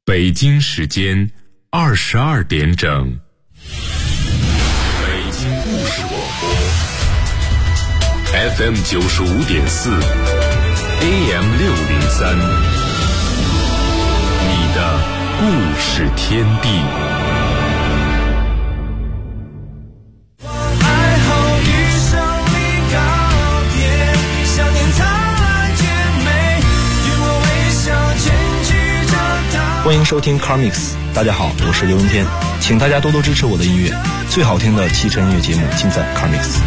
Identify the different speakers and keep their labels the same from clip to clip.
Speaker 1: 北京时间22点整。北京故事广播 FM 95.4 AM 603，你的故事天地。
Speaker 2: 欢迎收听 CarMix， 大家好，我是刘文天，请大家多多支持我的音乐，最好听的汽车音乐节目尽在 CarMix。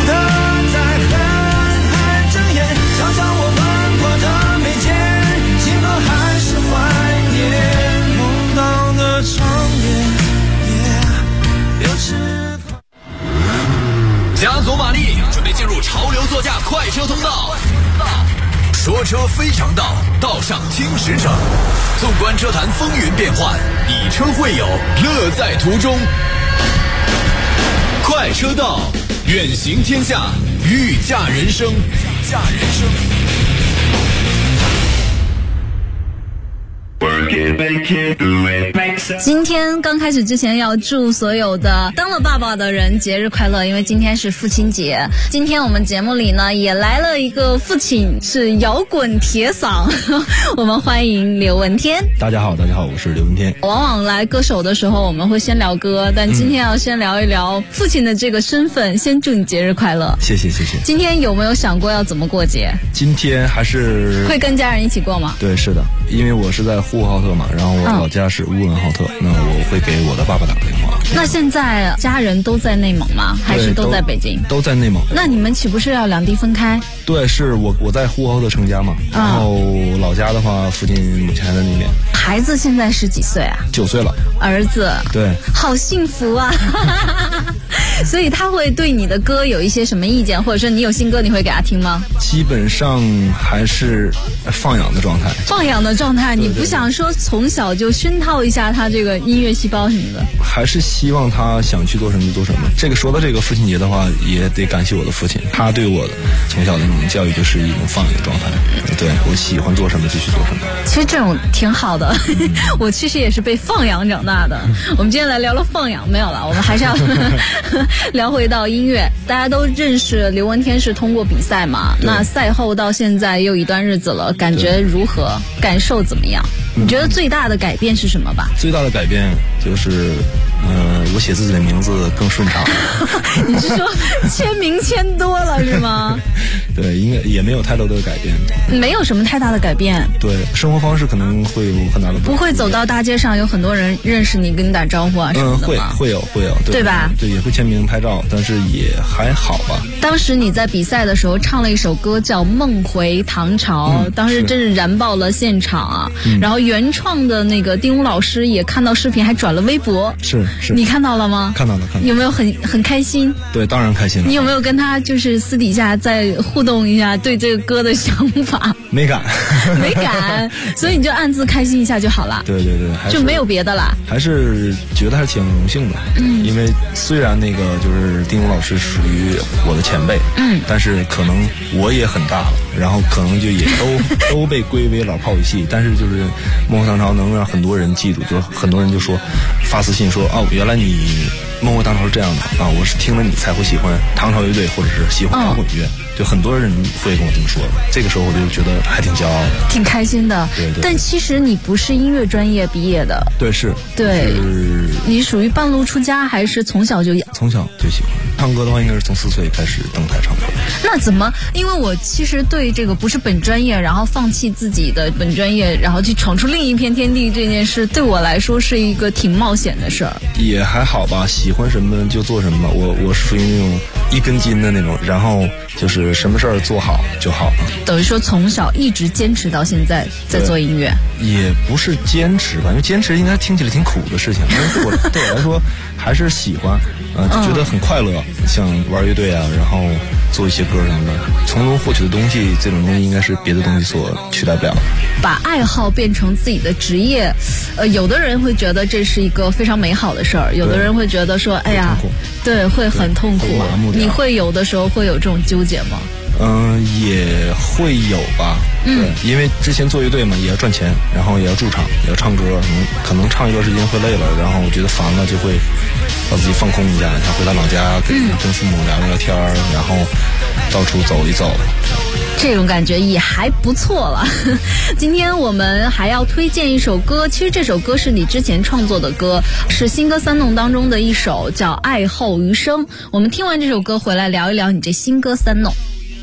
Speaker 3: 加足马力，准备进入潮流座驾快车通道。说车非常道，道上听实诚。纵观车坛风云变幻，以车会友，乐在途中。快车道，远行天下，御驾人生。
Speaker 4: 今天刚开始之前要祝所有的当了爸爸的人节日快乐，因为今天是父亲节。今天我们节目里呢也来了一个父亲，是摇滚铁嗓我们欢迎刘文天。
Speaker 2: 大家好，我是刘文天。
Speaker 4: 往往来歌手的时候我们会先聊歌，但今天要先聊一聊父亲的这个身份，先祝你节日快乐。
Speaker 2: 谢谢。
Speaker 4: 今天有没有想过要怎么过节？
Speaker 2: 今天还是
Speaker 4: 会跟家人一起过吗？
Speaker 2: 对，是的，因为我是在呼和浩特嘛，然后我老家是乌伦浩特，那我会给我的爸爸打个电话。
Speaker 4: 那现在家人都在内蒙吗？还是都在北京？
Speaker 2: 都在内蒙。
Speaker 4: 那你们岂不是要两地分开？
Speaker 2: 对，是我在呼和浩特成家嘛，然后老家的话，父亲母亲还在那边。
Speaker 4: 孩子现在是几岁啊
Speaker 2: ？9岁了。
Speaker 4: 儿子，
Speaker 2: 对，
Speaker 4: 好幸福啊！所以他会对你的歌有一些什么意见，或者说你有新歌你会给他听吗？
Speaker 2: 基本上还是放养的状态。
Speaker 4: 放养的状态，你不想说从小就熏陶一下他这个音乐细胞什么的？
Speaker 2: 还是希望他想去做什么就做什么。这个说到这个父亲节的话，也得感谢我的父亲，他对我的从小的那种教育就是一种放养的状态。对，我喜欢做什么就去做什么。
Speaker 4: 其实这种挺好的，我其实也是被放养长大的。我们今天来聊聊放养，没有了，我们还是要聊回到音乐。大家都认识刘文天是通过比赛嘛？那赛后到现在又一段日子了，感觉如何？感受怎么样？你觉得最大的改变是什么吧？
Speaker 2: 最大的改变就是我写自己的名字更顺畅。
Speaker 4: 你是说签名签多了是吗？
Speaker 2: 对，应该也没有太多的改变。
Speaker 4: 没有什么太大的改变。
Speaker 2: 对，生活方式可能会有很大的
Speaker 4: 不会走到大街上有很多人认识你跟你打招呼啊什么的吗？
Speaker 2: 会有，
Speaker 4: 对吧？
Speaker 2: 对，也会签名拍照，但是也还好吧。
Speaker 4: 当时你在比赛的时候唱了一首歌叫《梦回唐朝》，当时真是燃爆了现场啊！然后原创的那个丁武老师也看到视频，还转了微博。
Speaker 2: 是，
Speaker 4: 你看到了吗？
Speaker 2: 看到了。
Speaker 4: 有没有很开心？
Speaker 2: 对，当然开心了。
Speaker 4: 你有没有跟他就是私底下再互动一下对这个歌的想法？
Speaker 2: 没敢，
Speaker 4: 所以你就暗自开心一下就好了。
Speaker 2: 对，
Speaker 4: 就没有别的啦。
Speaker 2: 还是觉得还是挺荣幸的。因为虽然那个就是丁武老师属于我的前辈，但是可能我也很大了，然后可能就也都被归为老炮语系。但是就是梦回唐朝能让很多人记住，就是很多人就说发私信说原来你梦回唐朝是这样的啊！我是听了你才会喜欢唐朝乐队，或者是喜欢摇滚乐。就很多人会跟我这么说的。这个时候我就觉得还挺骄傲的，
Speaker 4: 挺开心的。
Speaker 2: 对。
Speaker 4: 但其实你不是音乐专业毕业的。
Speaker 2: 对，是。
Speaker 4: 对。你属于半路出家，还是从小就喜欢？
Speaker 2: 唱歌的话，应该是从4岁开始登台唱歌。
Speaker 4: 那怎么？因为我其实对这个不是本专业，然后放弃自己的本专业，然后去闯出另一片天地这件事，对我来说是一个挺冒险的事儿。
Speaker 2: 也还好吧，喜欢什么就做什么吧。我属于那种一根筋的那种，然后就是什么事儿做好就好了。
Speaker 4: 等于说从小一直坚持到现在在做音乐。
Speaker 2: 也不是坚持吧，因为坚持应该听起来挺苦的事情，但是对我来说还是喜欢，就觉得很快乐。像玩乐队啊，然后做一些歌什么的，从中获取的东西，这种东西应该是别的东西所取代不了的。
Speaker 4: 把爱好变成自己的职业，有的人会觉得这是一个非常美好的事儿，有的人会觉得说，哎呀，对，会很痛苦。你会有的时候会有这种纠结吗？
Speaker 2: 也会有吧。对，因为之前做乐队嘛，也要赚钱，然后也要驻场，也要唱歌，可能唱一段时间会累了，然后我觉得烦了，就会让自己放空一下，想回到老家跟父母聊聊天，然后到处走一走。
Speaker 4: 这种感觉也还不错了。今天我们还要推荐一首歌，其实这首歌是你之前创作的歌，是新歌三弄当中的一首，叫《爱后余生》。我们听完这首歌回来聊一聊你这新歌三弄。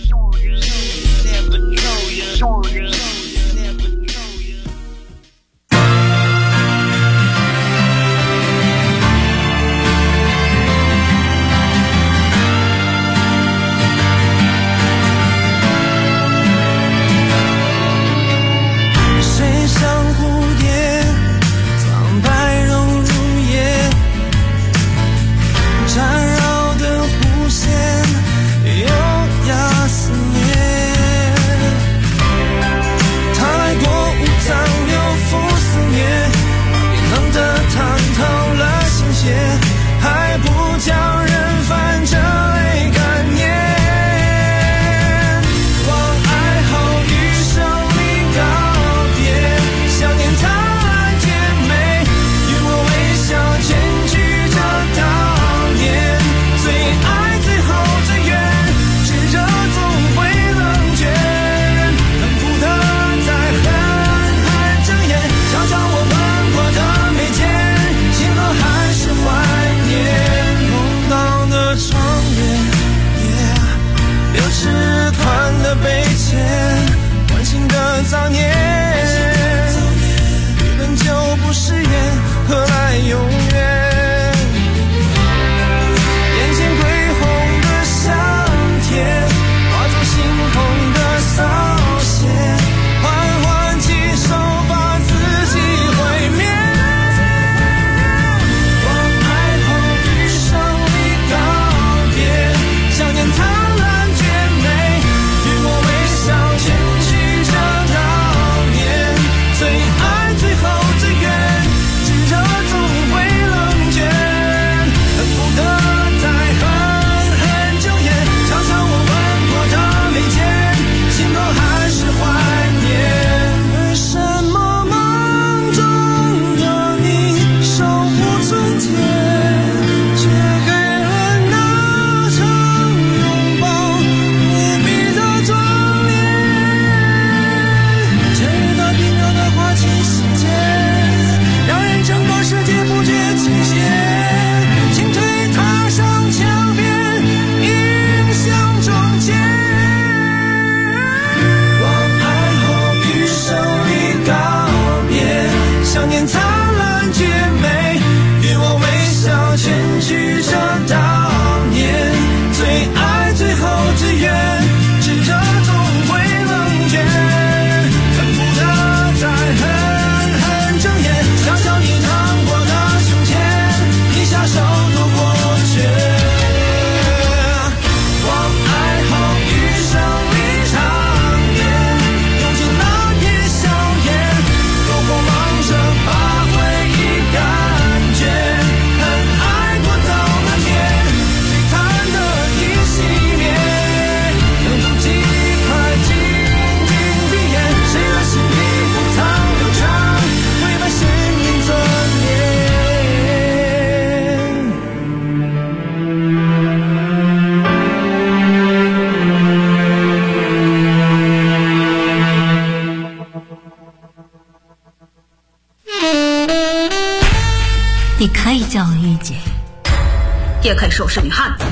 Speaker 5: 你可以叫我御姐，也可以说我是女汉子，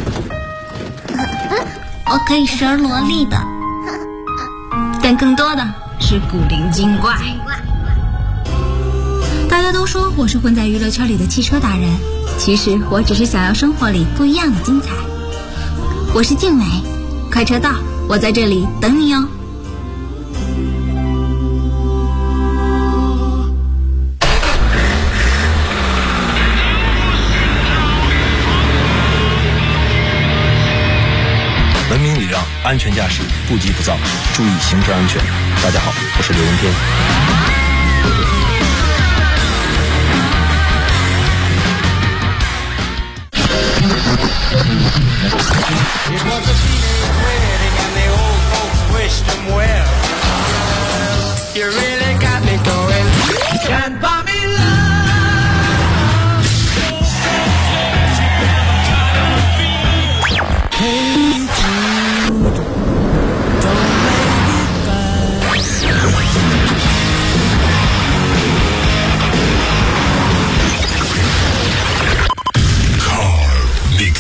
Speaker 5: 我可以是萝莉的，但更多的是古灵精怪。大家都说我是混在娱乐圈里的汽车达人，其实我只是想要生活里不一样的精彩。我是静美，快车道，我在这里等你哦。
Speaker 2: 文明礼让，安全驾驶，不急不躁，注意行车安全。大家好，我是刘文天。
Speaker 6: It was a teenage wedding and they all really got me going. Can't buy me love. Hey Jude, don't make it bad.
Speaker 3: Car Mix。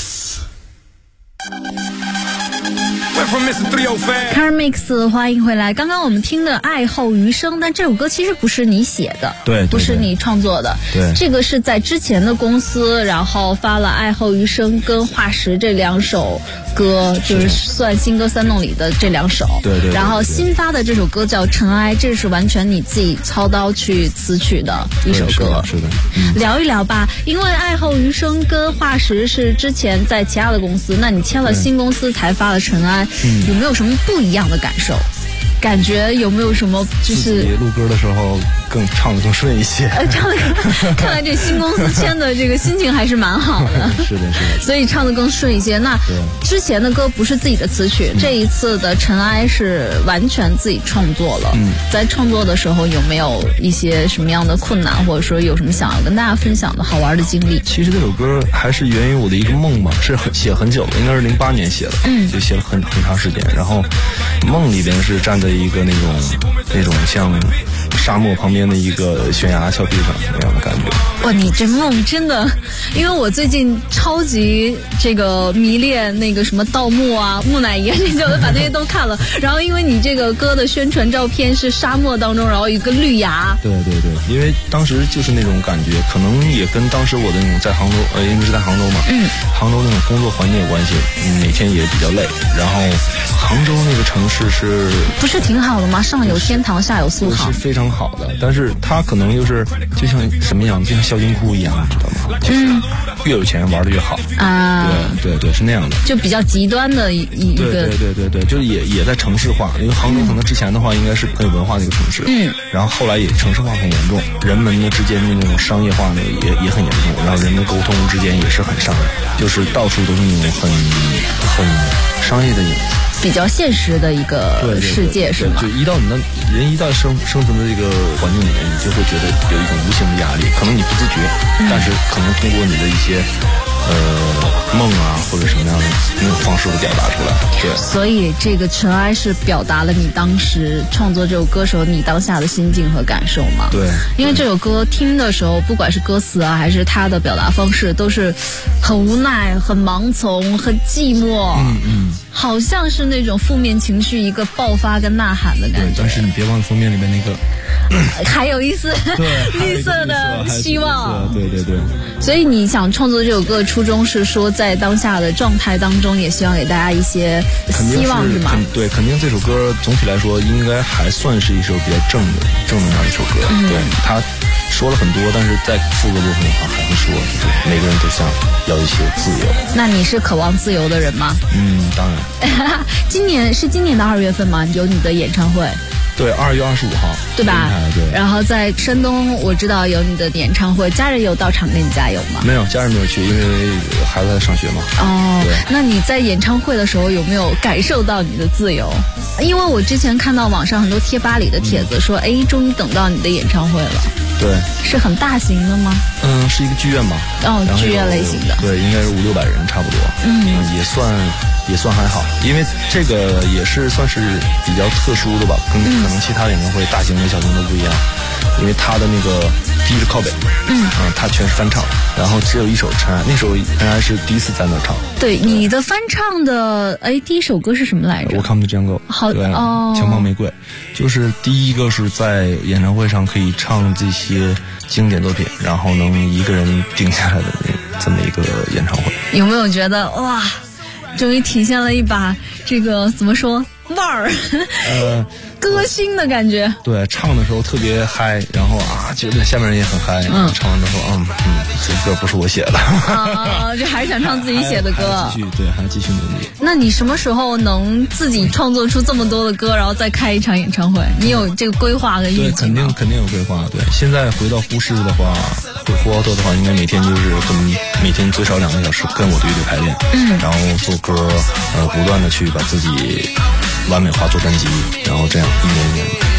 Speaker 4: Car Mix， 欢迎回来。刚刚我们听的《爱后余生》，但这首歌其实不是你写的，
Speaker 2: 对，
Speaker 4: 不是你创作的，
Speaker 2: 对，
Speaker 4: 这个是在之前的公司，然后发了《爱后余生》跟化石这2首歌，就是算新歌3弄里的这2首，
Speaker 2: 对对。
Speaker 4: 然后新发的这首歌叫《尘埃》，这是完全你自己操刀去词曲的一首歌，
Speaker 2: 是的。
Speaker 4: 聊一聊吧，因为《爱后余生》跟化石是之前在其他的公司，那你签了新公司才发了《尘埃》，有没有什么不一样的感受？感觉有没有什么就是
Speaker 2: 录歌的时候唱得更顺一些？
Speaker 4: 唱的看来这新公司签的这个心情还是蛮好的。
Speaker 2: 是的，
Speaker 4: 所以唱得更顺一些。那之前的歌不是自己的词曲，这一次的《尘埃》是完全自己创作了。在创作的时候有没有一些什么样的困难，或者说有什么想要跟大家分享的好玩的经历？
Speaker 2: 其实这首歌还是源于我的一个梦吧，是写很久的，应该是08年写的，就写了很长时间。然后梦里边是站在一个那种像沙漠旁边的一个悬崖峭壁上那样的感觉。
Speaker 4: 哇，你这梦真的，因为我最近超级这个迷恋那个什么盗墓啊、木乃伊这些，我把那些都看了。然后因为你这个歌的宣传照片是沙漠当中，然后一个绿崖。
Speaker 2: 对，因为当时就是那种感觉，可能也跟当时我的那种在杭州，因为是在杭州嘛，杭州那种工作环境有关系，每天也比较累。然后杭州那个城市是
Speaker 4: 不是挺好的吗？上有天堂，下有苏杭，
Speaker 2: 是非常好的。但是它可能就是就像什么样，就像孝金窟一样，知道吗？就是越有钱玩的越好啊。对，是那样的，
Speaker 4: 就比较极端的一个。
Speaker 2: 对，就是也在城市化，因为杭州可能之前的话应该是很有文化的一个城市，然后后来也城市化很严重，人们呢之间的那种商业化呢也很严重，然后人们沟通之间也是很商业，就是到处都是那种很商业的影子。
Speaker 4: 比较现实的一个世界，是吗？
Speaker 2: 就一到人生存的这个环境里面，你就会觉得有一种无形的压力，可能你不自觉，但是可能通过你的一些梦啊或者什么样的那种方式的表达出来。对，
Speaker 4: 所以这个尘埃是表达了你当时创作这首歌时候你当下的心境和感受吗？
Speaker 2: 对，
Speaker 4: 因为这首歌听的时候，不管是歌词啊还是它的表达方式，都是很无奈、很盲从、很寂寞，好像是那种负面情绪一个爆发跟呐喊的感觉。
Speaker 2: 对，但是你别忘了封面里面那个
Speaker 4: 还有一丝绿色的希望。
Speaker 2: 对。
Speaker 4: 所以你想创作这首歌的初衷是说，在当下的状态当中，也希望给大家一些希望，是吗？
Speaker 2: 对，肯定这首歌总体来说应该还算是一首比较正能量的一首歌。对，他说了很多，但是在副歌部分的话还会说，就是每个人都想要一些自由。
Speaker 4: 那你是渴望自由的人吗？
Speaker 2: 当然。
Speaker 4: 今年的2月份吗？有你的演唱会？
Speaker 2: 对，2月25号，
Speaker 4: 对吧？
Speaker 2: 对。
Speaker 4: 然后在山东，我知道有你的演唱会，家人有到场给你加油吗？
Speaker 2: 没有，家人没有去，因为孩子在上学嘛。
Speaker 4: 那你在演唱会的时候有没有感受到你的自由？因为我之前看到网上很多贴吧里的帖子说，终于等到你的演唱会了。
Speaker 2: 对，
Speaker 4: 是很大型的吗？
Speaker 2: 是一个剧院吧。
Speaker 4: 剧院类型的。
Speaker 2: 对，应该是500-600人差不多。也算还好，因为这个也是算是比较特殊的吧，跟可能其他演唱会大型的小型的不一样，因为他的那个第一是靠北，他全是翻唱，然后只有一首《尘埃》，那首《尘埃》是第一次在那唱。
Speaker 4: 对，你的翻唱的第一首歌是什么来着？
Speaker 2: Welcome to Jungle。
Speaker 4: 好
Speaker 2: 枪炮玫瑰，就是第一个是在演唱会上可以唱这些经典作品，然后能一个人定下来的这么一个演唱会。
Speaker 4: 有没有觉得哇，终于体现了一把这个怎么说腕儿，歌星的感觉？对，
Speaker 2: 唱的时候特别嗨，然后觉得下面人也很嗨。唱完之后，这歌不是我写的
Speaker 4: 就还是想唱自己写的歌，
Speaker 2: 还继续努力。
Speaker 4: 那你什么时候能自己创作出这么多的歌，然后再开一场演唱会？你有这个规划跟预计吗？
Speaker 2: 肯定有规划。对，现在回到呼市的话，呼奥特的话，应该每天就是每天最少2个小时跟我的乐队排练，然后做歌，不断的去把自己完美化做专辑，然后这样一年一年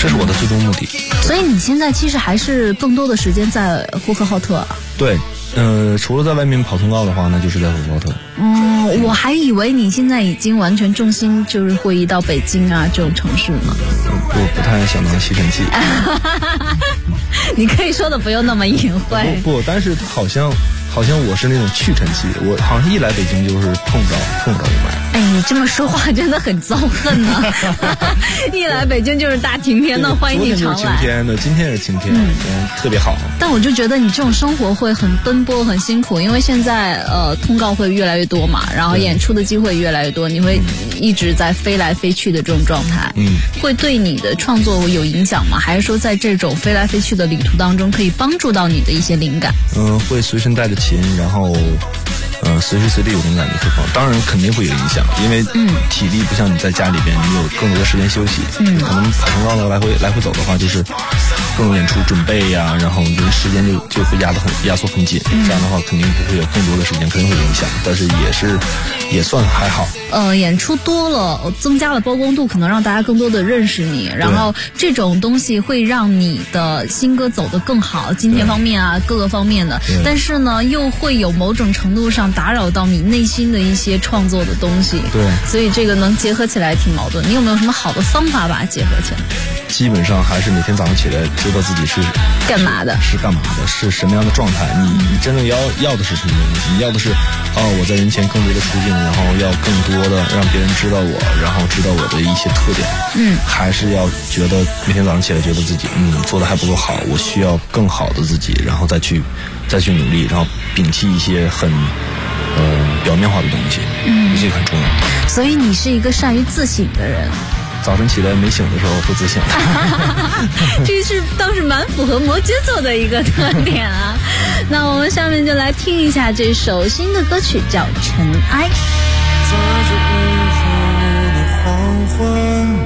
Speaker 2: 这是我的最终目的。
Speaker 4: 所以你现在其实还是更多的时间在呼和浩特啊？
Speaker 2: 对，除了在外面跑通告的话，那就是在呼和浩特。
Speaker 4: 我还以为你现在已经完全重心就是会移到北京啊这种城市呢。
Speaker 2: 我不太想当吸尘器。
Speaker 4: 你可以说的不用那么隐晦。
Speaker 2: 不，但是好像我是那种去尘器，我好像一来北京就是碰不着雾霾。
Speaker 4: 哎，你这么说话真的很遭恨呢。一来北京就是大晴天的，欢迎你常来。
Speaker 2: 昨天就是晴天的，今天也是晴天，特别好。
Speaker 4: 但我就觉得你这种生活会很奔波、很辛苦，因为现在通告会越来越多嘛，然后演出的机会越来越多，你会一直在飞来飞去的这种状态，会对你的创作有影响吗？还是说在这种飞来飞去的旅途当中，可以帮助到你的一些灵感？
Speaker 2: 会随身带着琴，然后随时随地有灵感就会放，当然肯定会有影响，因为体力不像你在家里边，你有更多的时间休息，可能跑通告的来回走的话，就是各种演出准备呀，然后你的时间就会压缩很紧，这样的话肯定不会有更多的时间，肯定会影响，但是也算还好。
Speaker 4: 演出多了，增加了曝光度，可能让大家更多的认识你，然后这种东西会让你的新歌走得更好，金钱方面啊各个方面的，但是呢又会有某种程度上打扰到你内心的一些创作的东西。
Speaker 2: 对，
Speaker 4: 所以这个能结合起来挺矛盾。你有没有什么好的方法把它结合起来？
Speaker 2: 基本上还是每天早上起来知道自己是
Speaker 4: 干嘛的，
Speaker 2: 是什么样的状态。你真正要的是什么东西？你要的是我在人前更多的出镜，然后要更多的让别人知道我，然后知道我的一些特点。还是要觉得每天早上起来觉得自己做的还不够好，我需要更好的自己，然后再去努力，然后摒弃一些很表面化的东西，这个很重要。
Speaker 4: 所以你是一个善于自省的人。
Speaker 2: 早晨起来没醒的时候会自省。
Speaker 4: 这是倒是蛮符合摩羯座的一个特点啊。那我们下面就来听一下这首新的歌曲，叫《尘埃》。
Speaker 6: 在这雨后的黄昏，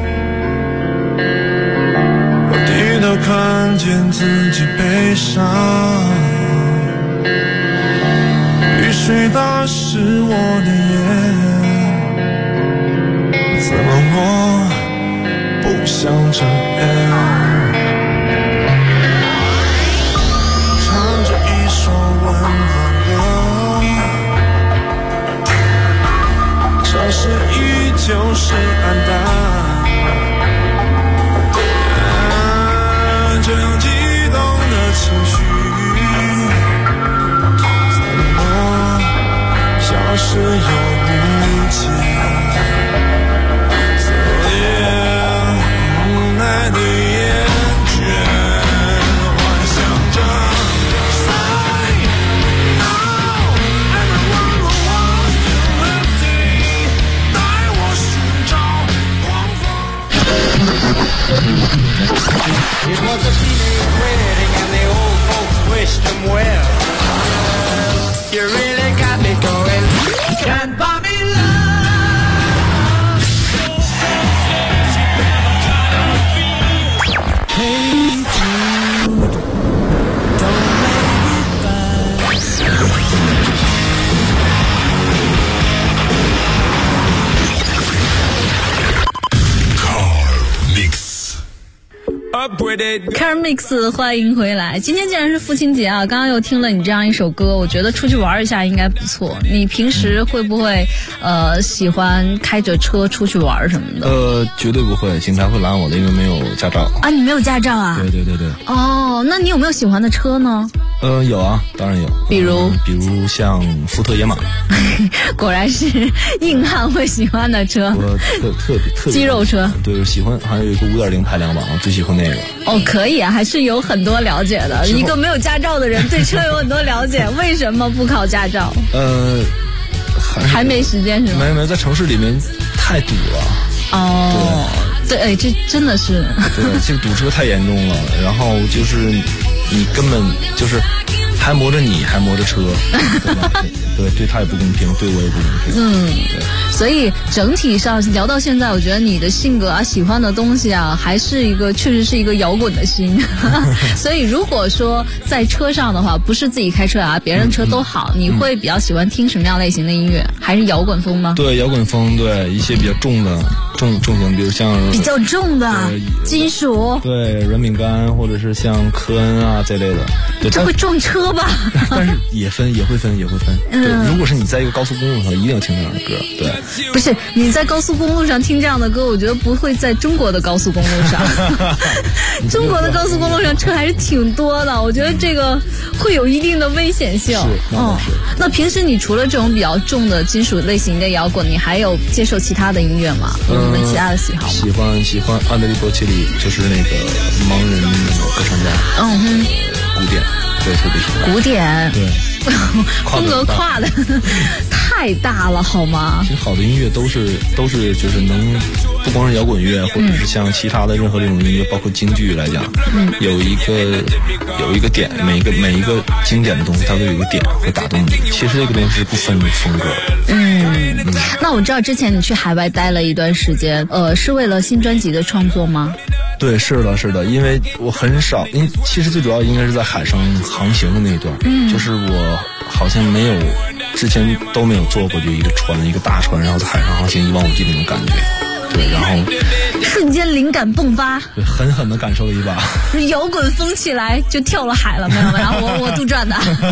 Speaker 6: 我低头看见自己悲伤，雨水打湿我的眼，怎么我不想这样？唱着一首温暖歌，城市依旧是暗淡，这样激动的情绪怎么消失又不见？无奈的厌倦，幻想着 Say no everyone wants to empty， 带我寻找光锋。It was a teenage wedding and the old folks wished him well. You really got me going. Can't buy me love. Hey Jude, don't make it bad.
Speaker 1: Car Mix
Speaker 6: Up with it.
Speaker 4: Car Mix， 欢迎回来。今天既然是父亲节啊，刚刚又听了你这样一首歌，我觉得出去玩一下应该不错。你平时会不会喜欢开着车出去玩什么的？
Speaker 2: 绝对不会，警察会拦我的，因为没有驾照。
Speaker 4: 啊，你没有驾照啊？
Speaker 2: 对对对对。
Speaker 4: 哦，那你有没有喜欢的车呢？
Speaker 2: 有啊，当然有。
Speaker 4: 比如
Speaker 2: 像福特野马。
Speaker 4: 果然是硬汉会喜欢的车。
Speaker 2: 我特别
Speaker 4: 肌肉车。
Speaker 2: 对，喜欢，还有一个5.0排量版，我最喜欢那个。
Speaker 4: 哦，可以啊，还是有很多了解的。一个没有驾照的人对车有很多了解，为什么不考驾照？还没时间是吗？
Speaker 2: 没，在城市里面太堵了。
Speaker 4: 哦，对，哎，这真的是。
Speaker 2: 对，这个堵车太严重了，然后就是你根本就是还磨着你，还磨着车，对吧？对他也不公平，对我也不公平。
Speaker 4: 所以整体上聊到现在，我觉得你的性格啊、喜欢的东西啊，还是确实是一个摇滚的心。所以如果说在车上的话，不是自己开车啊，别人车都好，你会比较喜欢听什么样类型的音乐？还是摇滚风吗？
Speaker 2: 对，摇滚风，对一些比较重型，比如像
Speaker 4: 比较重的金属，
Speaker 2: 对软饼干，或者是像科恩啊这类的。对，
Speaker 4: 这会撞车吧？
Speaker 2: 但是也会分。对，如果是你在一个高速公路上，一定要听这样的歌。对，
Speaker 4: 不是你在高速公路上听这样的歌，我觉得不会在中国的高速公路上。中国的高速公路上车还是挺多的，我觉得这个会有一定的危险性。那平时你除了这种比较重的金属类型的摇滚，你还有接受其他的音乐吗？有你们其他的喜好吗？
Speaker 2: 喜欢安德利波切利，就是那个盲人歌唱家。古典，对，特别喜欢
Speaker 4: 古典。
Speaker 2: 对。
Speaker 4: 风格跨的太大了好吗？
Speaker 2: 其实好的音乐都是就是能不光是摇滚乐，或者是像其他的任何这种音乐，包括京剧来讲，有一个点，每一个经典的东西它都有一个点会打动你。其实这个东西是不分风格的。
Speaker 4: 那我知道之前你去海外待了一段时间，是为了新专辑的创作吗？
Speaker 2: 对，是的，因为我很少，其实最主要应该是在海上航行的那一段，就是我好像之前都没有坐过，就一个大船，然后在海上航行1望5 G那种感觉，对，然后
Speaker 4: 瞬间灵感迸发，
Speaker 2: 对，狠狠的感受了一把，
Speaker 4: 摇滚风起来就跳了海了，没有，我杜撰的。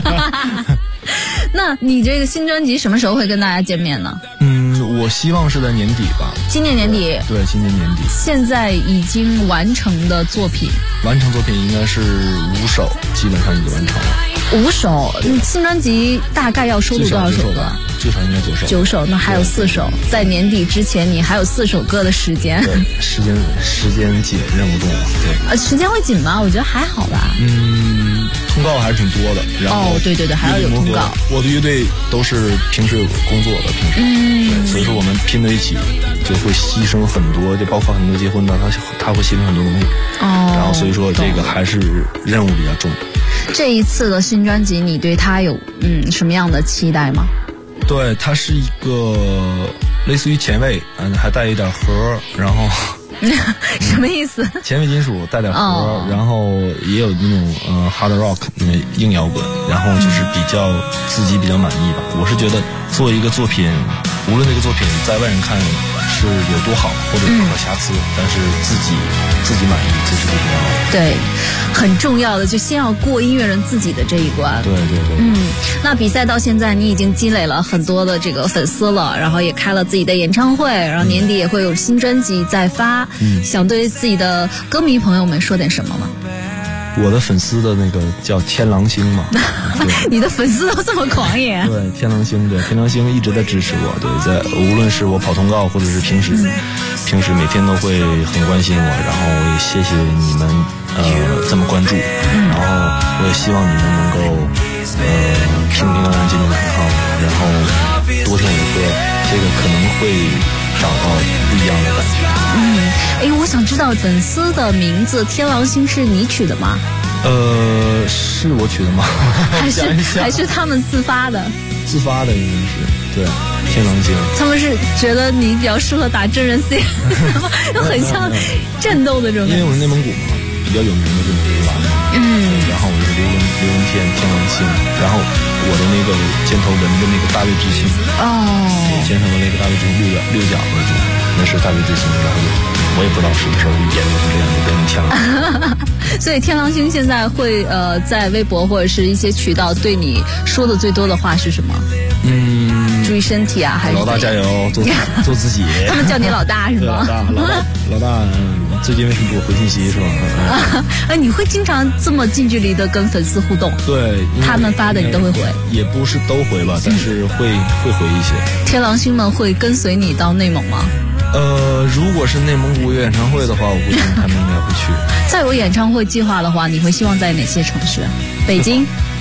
Speaker 4: 那你这个新专辑什么时候会跟大家见面呢？
Speaker 2: 我希望是在年底吧。
Speaker 4: 今年年底？
Speaker 2: 对，今年年底。
Speaker 4: 现在已经完成的作品？
Speaker 2: 完成作品应该是5首，基本上已经完成了。
Speaker 4: 5首？新专辑大概要收录多少首歌？
Speaker 2: 最少应该9首。9首，
Speaker 4: 那还有4首。在年底之前，你还有4首歌的时间。
Speaker 2: 对，时间紧，任务重。对。
Speaker 4: 时间会紧吗？我觉得还好吧。
Speaker 2: 通告还是挺多的。然后
Speaker 4: 对，还要有通告。
Speaker 2: 我的乐队都是平时有工作的，对，所以说我们拼在一起就会牺牲很多，就包括很多结婚的，他会牺牲很多东西。然后所以说这个还是任务比较重。
Speaker 4: 这一次的新专辑，你对它有什么样的期待吗？
Speaker 2: 对，它是一个类似于前卫，还带一点核，然后
Speaker 4: 什么意思？
Speaker 2: 前卫金属带点核，然后也有那种hard rock 硬摇滚，然后就是自己比较满意吧。我是觉得做一个作品，无论这个作品在外人看是有多好或者有多瑕疵，但是自己满意，这是最重要的。
Speaker 4: 对，很重要的就先要过音乐人自己的这一关。
Speaker 2: 对。
Speaker 4: 那比赛到现在，你已经积累了很多的这个粉丝了，然后也开了自己的演唱会，然后年底也会有新专辑在发。想对自己的歌迷朋友们说点什么吗？
Speaker 2: 我的粉丝的那个叫天狼星嘛。
Speaker 4: 你的粉丝都这么狂野？
Speaker 2: 对，天狼星一直在支持我。对，在无论是我跑通告，或者是平时每天都会很关心我，然后我也谢谢你们这么关注，然后我也希望你们能够平平安安、健健康康，然后多听我的歌，这个可能会找到不一样的感觉。
Speaker 4: 我想知道粉丝的名字天狼星是你取的吗？
Speaker 2: 是我取的吗？
Speaker 4: 还是他们自发的？
Speaker 2: 自发的应该是，对，天狼星。
Speaker 4: 他们是觉得你比较适合打真人 C， 又很像战斗的这种。
Speaker 2: 因为我是内蒙古嘛，比较有名的这种流蓝嘛。然后我是刘文天狼星，然后我的那个肩头纹的那个大卫之星。肩上的那个大卫之星六角那种，那是大卫之星，然后我也不知道什么时候就演成这样就变成天狼。
Speaker 4: 所以天狼星现在会在微博或者是一些渠道对你说的最多的话是什么？注意身体啊，还是
Speaker 2: 老大加油，做自己。
Speaker 4: 他们叫你老大是吗？
Speaker 2: 老大，最近为什么不回信息是吧？
Speaker 4: 你会经常这么近距离的跟粉丝互动？
Speaker 2: 对，
Speaker 4: 他们发的你都会回？
Speaker 2: 也不是都回吧，但是会回一些。
Speaker 4: 天狼星们会跟随你到内蒙吗？
Speaker 2: 如果是内蒙古有演唱会的话，我估计他们应该会去。
Speaker 4: 再有演唱会计划的话，你会希望在哪些城市？北京，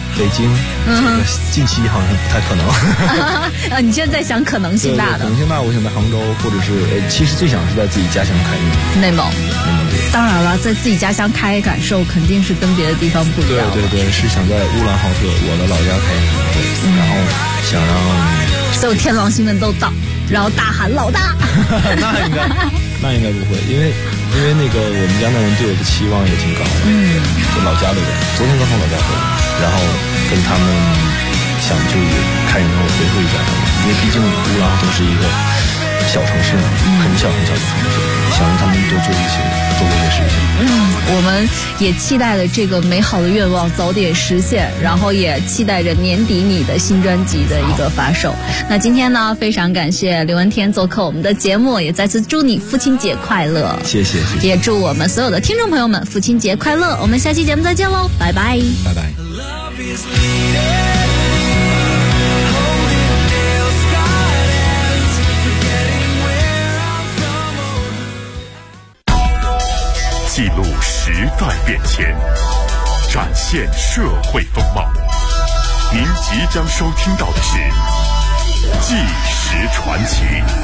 Speaker 2: 近期好像不太可能。
Speaker 4: 你现在想可能性大的？
Speaker 2: 可能性大，我想在杭州，或者是其实最想是在自己家乡开
Speaker 4: 内蒙。当然了，在自己家乡开感受肯定是跟别的地方不一样。
Speaker 2: 对，是想在乌兰浩特，我的老家开演唱会，然后想让
Speaker 4: 所有天狼星们都到。 然后大喊老大。
Speaker 2: 那应该不会，因为那个我们家那人对我的期望也挺高的，就老家的人，昨天刚从老家回来，然后跟他们想就是开演唱会回馈一下他们，因为毕竟乌朗都是一个小城市嘛，很小的城市，想让他们多做这些事情。
Speaker 4: 我们也期待着这个美好的愿望早点实现，然后也期待着年底你的新专辑的一个发售。那今天呢，非常感谢刘文天做客我们的节目，也再次祝你父亲节快乐。
Speaker 2: 谢谢。
Speaker 4: 也祝我们所有的听众朋友们父亲节快乐。我们下期节目再见喽，拜拜。
Speaker 2: 拜拜。
Speaker 1: 记录时代变迁，展现社会风貌。您即将收听到的是《纪实传奇》。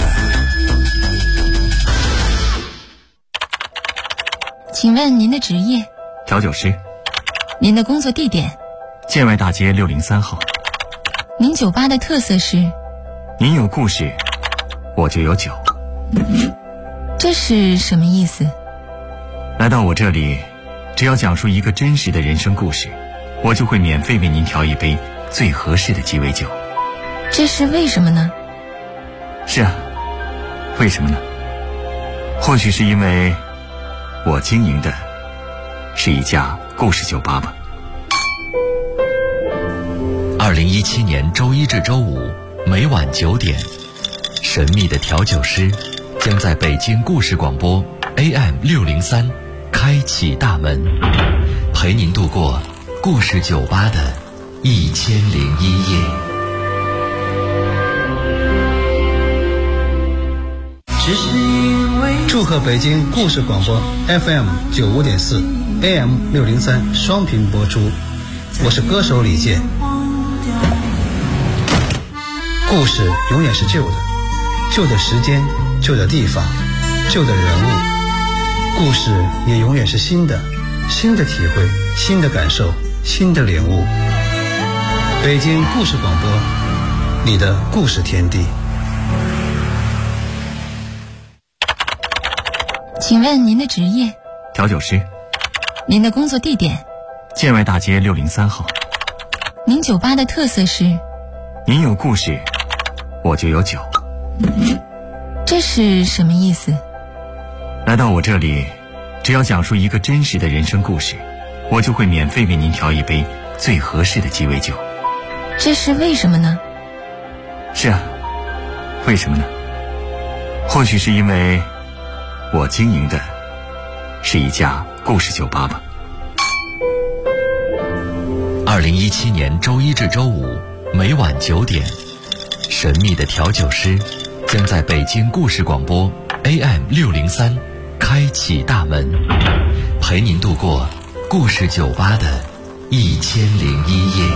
Speaker 5: 请问您的职业？
Speaker 7: 调酒师。
Speaker 5: 您的工作地点？
Speaker 7: 建外大街603号。
Speaker 5: 您酒吧的特色是？
Speaker 7: 您有故事，我就有酒。
Speaker 5: 这是什么意思？
Speaker 7: 来到我这里，只要讲述一个真实的人生故事，我就会免费为您调一杯最合适的鸡尾酒。
Speaker 5: 这是为什么呢？
Speaker 7: 是啊，为什么呢？或许是因为我经营的是一家故事酒吧吧。
Speaker 8: 2017年周一至周五每晚9点，神秘的调酒师将在北京故事广播 AM603开启大门，陪您度过故事酒吧的1001夜。
Speaker 9: 祝贺北京故事广播 FM95.4 AM603 双频播出，我是歌手李健。故事永远是旧的，旧的时间，旧的地方，旧的人物。故事也永远是新的，新的体会，新的感受，新的领悟。北京故事广播，你的故事天地。
Speaker 5: 请问您的职业？
Speaker 7: 调酒师。
Speaker 5: 您的工作地点？
Speaker 7: 建外大街603号。
Speaker 5: 您酒吧的特色是？
Speaker 7: 您有故事，我就有酒。
Speaker 5: 这是什么意思？
Speaker 7: 来到我这里，只要讲述一个真实的人生故事，我就会免费为您调一杯最合适的鸡尾酒。
Speaker 5: 这是为什么呢？
Speaker 7: 是啊，为什么呢？或许是因为我经营的是一家故事酒吧吧。
Speaker 8: 2017年周一至周五每晚9点，神秘的调酒师将在北京故事广播 AM603开启大门，陪您度过故事酒吧的1001夜。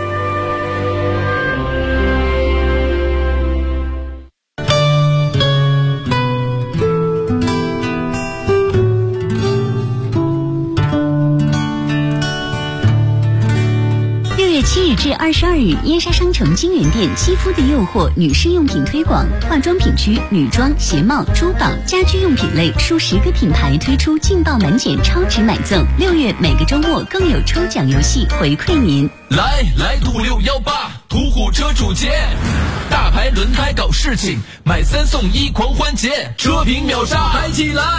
Speaker 10: 7日至22日，燕莎商城金源店肌肤的诱惑女士用品推广，化妆品区女装、鞋帽、珠宝、家居用品类数10个品牌推出劲爆满减超值买赠，6月每个周末更有抽奖游戏回馈您。
Speaker 3: 来途618途虎车主节，大牌轮胎搞事情，买3送1狂欢节，车评秒杀，嗨起来！